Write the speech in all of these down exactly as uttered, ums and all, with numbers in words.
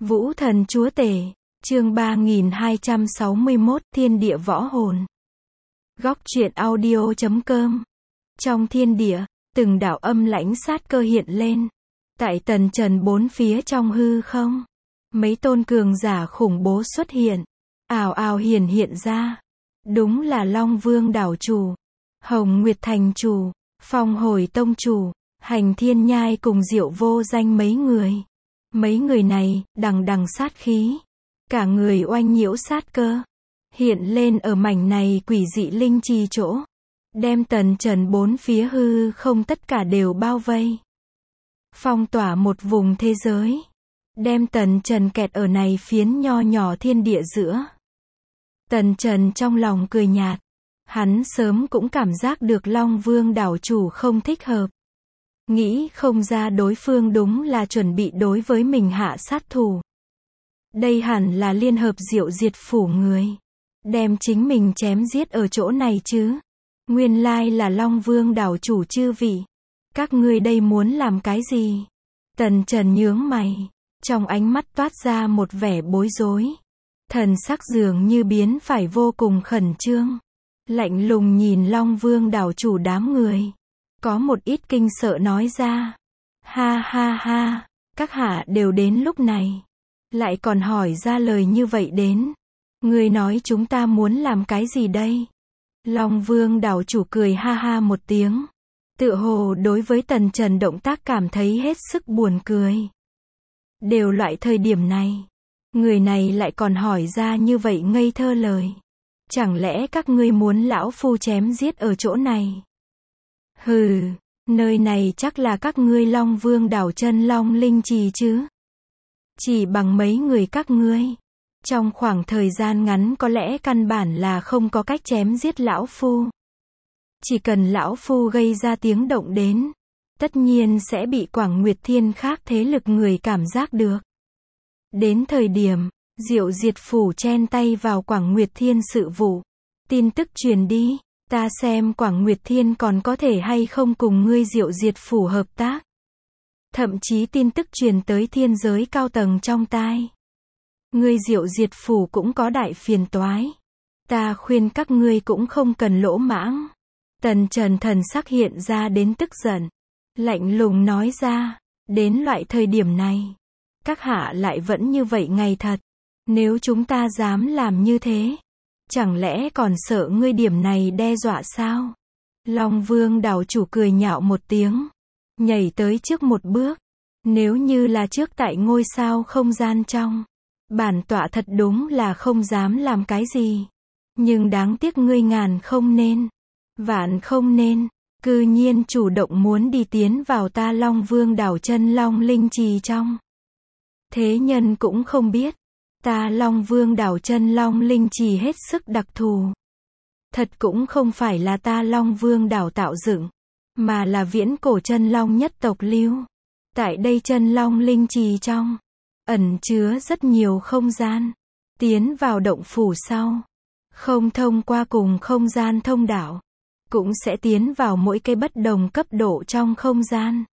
Vũ thần chúa tể, chương ba nghìn hai trăm sáu mươi mốt, thiên địa võ hồn. Góc truyện audio chấm com. Trong thiên địa, từng đạo âm lãnh sát cơ hiện lên. Tại tần trần bốn phía trong hư không, mấy tôn cường giả khủng bố xuất hiện, ào ào hiển hiện ra. Đúng là Long Vương đảo chủ, Hồng Nguyệt thành chủ, Phong Hồi tông chủ, Hành Thiên Nhai cùng Diệu Vô Danh mấy người. Mấy người này, đằng đằng sát khí, cả người oanh nhiễu sát cơ, hiện lên ở mảnh này quỷ dị linh trì chỗ, đem tần trần bốn phía hư không tất cả đều bao vây, phong tỏa một vùng thế giới, đem tần trần kẹt ở này phiến nho nhỏ thiên địa giữa. Tần trần trong lòng cười nhạt, hắn sớm cũng cảm giác được Long Vương đảo chủ không thích hợp. Nghĩ không ra đối phương đúng là chuẩn bị đối với mình hạ sát thủ. Đây hẳn là liên hợp Diệu Diệt phủ người, đem chính mình chém giết ở chỗ này chứ. Nguyên lai là Long Vương đảo chủ chư vị. Các ngươi đây muốn làm cái gì? Tần Trần nhướng mày, trong ánh mắt toát ra một vẻ bối rối. Thần sắc dường như biến phải vô cùng khẩn trương. Lạnh lùng nhìn Long Vương đảo chủ đám người. Có một ít kinh sợ nói ra. Ha ha ha, các hạ đều đến lúc này. Lại còn hỏi ra lời như vậy đến. Người nói chúng ta muốn làm cái gì đây? Long Vương đảo chủ cười ha ha một tiếng. Tựa hồ đối với Tần Trần động tác cảm thấy hết sức buồn cười. Đều loại thời điểm này, người này lại còn hỏi ra như vậy ngây thơ lời. Chẳng lẽ các ngươi muốn lão phu chém giết ở chỗ này? Hừ, nơi này chắc là các ngươi Long Vương đảo chân Long Linh Trì chứ? Chỉ bằng mấy người các ngươi, trong khoảng thời gian ngắn có lẽ căn bản là không có cách chém giết lão phu. Chỉ cần lão phu gây ra tiếng động đến, tất nhiên sẽ bị Quảng Nguyệt Thiên khác thế lực người cảm giác được. Đến thời điểm, Diệu Diệt phủ chen tay vào Quảng Nguyệt Thiên sự vụ, tin tức truyền đi. Ta xem Quảng Nguyệt Thiên còn có thể hay không cùng ngươi Diệu Diệt phủ hợp tác. Thậm chí tin tức truyền tới thiên giới cao tầng trong tai. Ngươi Diệu Diệt phủ cũng có đại phiền toái. Ta khuyên các ngươi cũng không cần lỗ mãng. Tần Trần thần sắc hiện ra đến tức giận. Lạnh lùng nói ra. Đến loại thời điểm này, các hạ lại vẫn như vậy ngày thật. Nếu chúng ta dám làm như thế, chẳng lẽ còn sợ ngươi điểm này đe dọa sao? Long Vương đảo chủ cười nhạo một tiếng, nhảy tới trước một bước. Nếu như là trước tại ngôi sao không gian trong, bản tọa thật đúng là không dám làm cái gì. Nhưng đáng tiếc ngươi ngàn không nên, vạn không nên, cư nhiên chủ động muốn đi tiến vào ta Long Vương đảo chân Long Linh Trì trong. Thế nhân cũng không biết. Ta Long Vương đảo chân Long Linh Trì hết sức đặc thù. Thật cũng không phải là ta Long Vương đảo tạo dựng, mà là viễn cổ chân Long nhất tộc lưu. Tại đây chân Long Linh Trì trong, ẩn chứa rất nhiều không gian. Tiến vào động phủ sau, không thông qua cùng không gian thông đạo, cũng sẽ tiến vào mỗi cái bất đồng cấp độ trong không gian.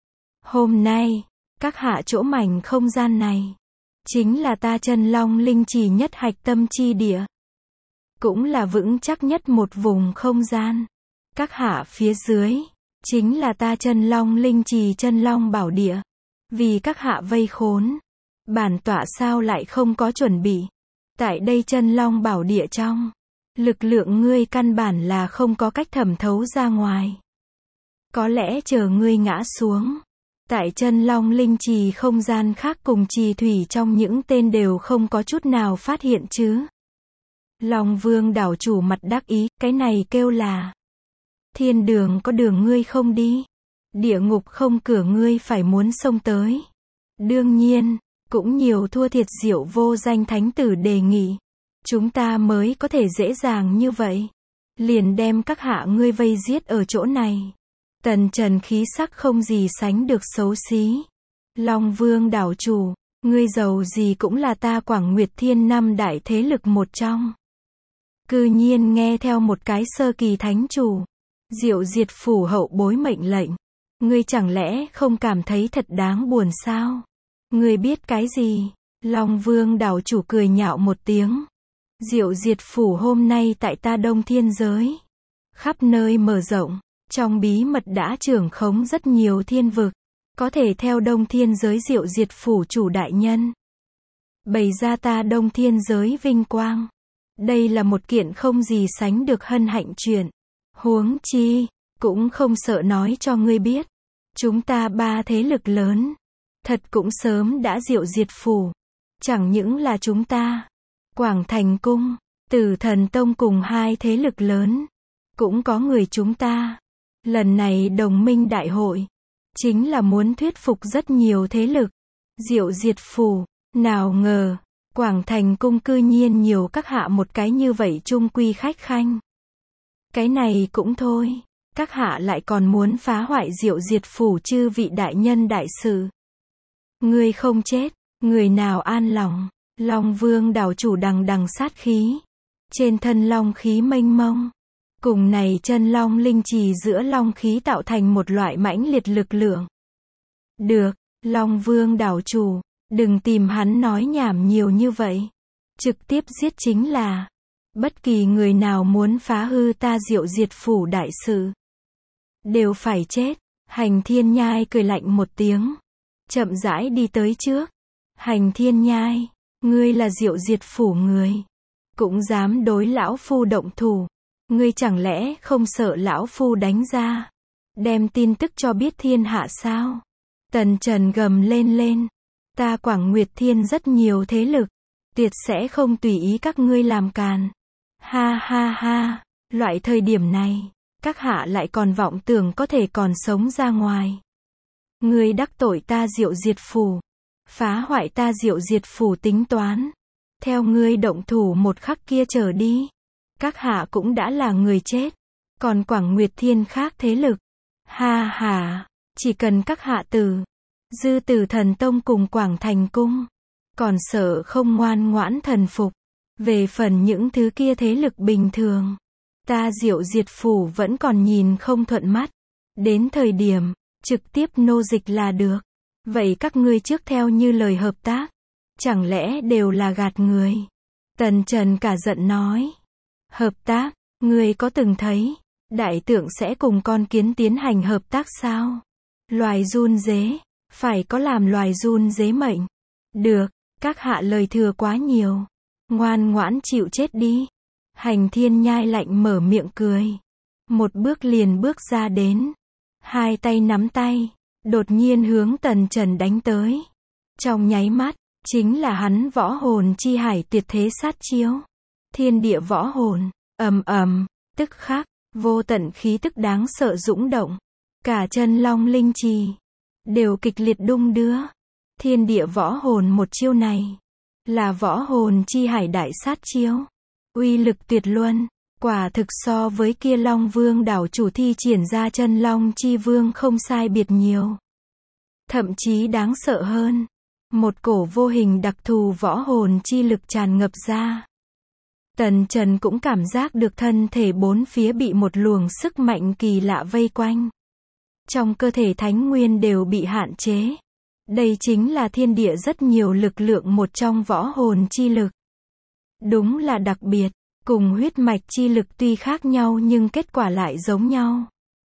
Hôm nay, các hạ chỗ mảnh không gian này, chính là ta chân Long Linh Trì nhất hạch tâm chi địa. Cũng là vững chắc nhất một vùng không gian. Các hạ phía dưới, chính là ta chân Long Linh Trì chân Long bảo địa. Vì các hạ vây khốn, bản tọa sao lại không có chuẩn bị. Tại đây chân Long bảo địa trong, lực lượng ngươi căn bản là không có cách thẩm thấu ra ngoài. Có lẽ chờ ngươi ngã xuống, tại chân Long Linh Trì không gian khác cùng trì thủy trong những tên đều không có chút nào phát hiện chứ. Long Vương đảo chủ mặt đắc ý, cái này kêu là thiên đường có đường ngươi không đi, địa ngục không cửa ngươi phải muốn xông tới. Đương nhiên, cũng nhiều thua thiệt Diệu Vô Danh thánh tử đề nghị, chúng ta mới có thể dễ dàng như vậy, liền đem các hạ ngươi vây giết ở chỗ này. Tần Trần khí sắc không gì sánh được xấu xí. Long Vương đảo chủ, ngươi giàu gì cũng là ta Quảng Nguyệt Thiên năm đại thế lực một trong. Cư nhiên nghe theo một cái sơ kỳ thánh chủ, Diệu Diệt phủ hậu bối mệnh lệnh. Ngươi chẳng lẽ không cảm thấy thật đáng buồn sao? Ngươi biết cái gì? Long Vương đảo chủ cười nhạo một tiếng. Diệu diệt phủ hôm nay tại ta Đông Thiên giới. Khắp nơi mở rộng, trong bí mật đã trưởng khống rất nhiều thiên vực. Có thể theo Đông Thiên giới diệu diệt phủ chủ đại nhân. Bày ra ta Đông Thiên giới vinh quang. Đây là một kiện không gì sánh được hân hạnh chuyện. Huống chi, cũng không sợ nói cho ngươi biết. Chúng ta ba thế lực lớn. Thật cũng sớm đã diệu diệt phủ. Chẳng những là chúng ta. Quảng Thành Cung, Tử Thần Tông cùng hai thế lực lớn. Cũng có người chúng ta. Lần này đồng minh đại hội. Chính là muốn thuyết phục rất nhiều thế lực. Diệu diệt phủ. Nào ngờ, Quảng Thành Cung cư nhiên nhiều các hạ một cái như vậy trung quy khách khanh. Cái này cũng thôi. Các hạ lại còn muốn phá hoại diệu diệt phủ chư vị đại nhân đại sự. Ngươi không chết, người nào an lòng. Long Vương đảo chủ đằng đằng sát khí. Trên thân long khí mênh mông. Cùng này chân long linh trì giữa long khí tạo thành một loại mãnh liệt lực lượng. Được, Long Vương đảo chủ, đừng tìm hắn nói nhảm nhiều như vậy. Trực tiếp giết chính là. Bất kỳ người nào muốn phá hư ta diệu diệt phủ đại sự. Đều phải chết. Hành Thiên Nhai cười lạnh một tiếng. Chậm rãi đi tới trước. Hành Thiên Nhai, ngươi là diệu diệt phủ người. Cũng dám đối lão phu động thủ. Ngươi chẳng lẽ không sợ lão phu đánh ra. Đem tin tức cho biết thiên hạ sao. Tần Trần gầm lên lên. Ta Quảng Nguyệt Thiên rất nhiều thế lực. Tuyệt sẽ không tùy ý các ngươi làm càn. Ha ha ha, loại thời điểm này, các hạ lại còn vọng tưởng có thể còn sống ra ngoài. Ngươi đắc tội ta diệu diệt phủ. Phá hoại ta diệu diệt phủ tính toán. Theo ngươi động thủ một khắc kia trở đi. Các hạ cũng đã là người chết. Còn Quảng Nguyệt Thiên khác thế lực. Ha ha, chỉ cần các hạ từ. Dư Tử Thần Tông cùng Quảng Thành Cung. Còn sợ không ngoan ngoãn thần phục. Về phần những thứ kia thế lực bình thường. Ta diệu diệt phủ vẫn còn nhìn không thuận mắt. Đến thời điểm, trực tiếp nô dịch là được. Vậy các ngươi trước theo như lời hợp tác. Chẳng lẽ đều là gạt người. Tần Trần cả giận nói. Hợp tác, ngươi có từng thấy. Đại tượng sẽ cùng con kiến tiến hành hợp tác sao? Loài run dế. Phải có làm loài run dế mệnh. Được, các hạ lời thừa quá nhiều. Ngoan ngoãn chịu chết đi. Hành Thiên Nhai lạnh mở miệng cười. Một bước liền bước ra đến. Hai tay nắm tay. Đột nhiên hướng Tần Trần đánh tới. Trong nháy mắt, chính là hắn võ hồn chi hải tuyệt thế sát chiếu. Thiên địa võ hồn, ầm ầm, tức khắc, vô tận khí tức đáng sợ dũng động. Cả chân long linh trì, đều kịch liệt đung đưa. Thiên địa võ hồn một chiêu này, là võ hồn chi hải đại sát chiếu. Uy lực tuyệt luân, quả thực so với kia Long Vương đảo chủ thi triển ra chân long chi vương không sai biệt nhiều. Thậm chí đáng sợ hơn. Một cổ vô hình đặc thù võ hồn chi lực tràn ngập ra. Tần Trần cũng cảm giác được thân thể bốn phía bị một luồng sức mạnh kỳ lạ vây quanh. Trong cơ thể thánh nguyên đều bị hạn chế. Đây chính là thiên địa rất nhiều lực lượng một trong võ hồn chi lực. Đúng là đặc biệt, cùng huyết mạch chi lực tuy khác nhau nhưng kết quả lại giống nhau.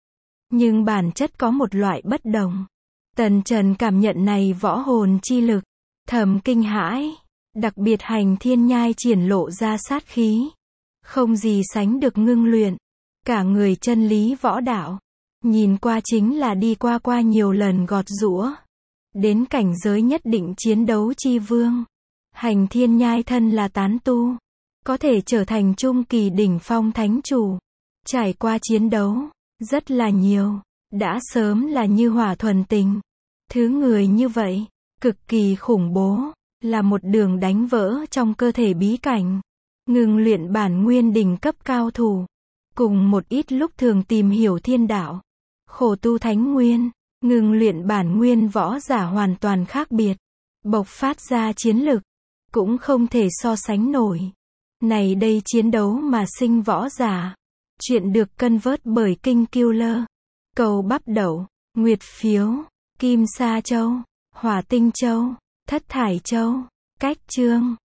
Nhưng bản chất có một loại bất đồng. Tần Trần cảm nhận này võ hồn chi lực, thầm kinh hãi. Đặc biệt Hành Thiên Nhai triển lộ ra sát khí. Không gì sánh được ngưng luyện. Cả người chân lý võ đạo. Nhìn qua chính là đi qua qua nhiều lần gọt giũa. Đến cảnh giới nhất định chiến đấu chi vương. Hành Thiên Nhai thân là tán tu. Có thể trở thành trung kỳ đỉnh phong thánh chủ. Trải qua chiến đấu, rất là nhiều. Đã sớm là như hỏa thuần tình. Thứ người như vậy, cực kỳ khủng bố. Là một đường đánh vỡ trong cơ thể bí cảnh. Ngừng luyện bản nguyên đỉnh cấp cao thủ. Cùng một ít lúc thường tìm hiểu thiên đạo. Khổ tu thánh nguyên. Ngừng luyện bản nguyên võ giả hoàn toàn khác biệt. Bộc phát ra chiến lực. Cũng không thể so sánh nổi. Này đây chiến đấu mà sinh võ giả. Chuyện được cân vớt bởi Kinh Killer. Cầu bắp đậu, Nguyệt phiếu, Kim Sa Châu, Hỏa Tinh Châu, Thất Thải Châu, Cách chương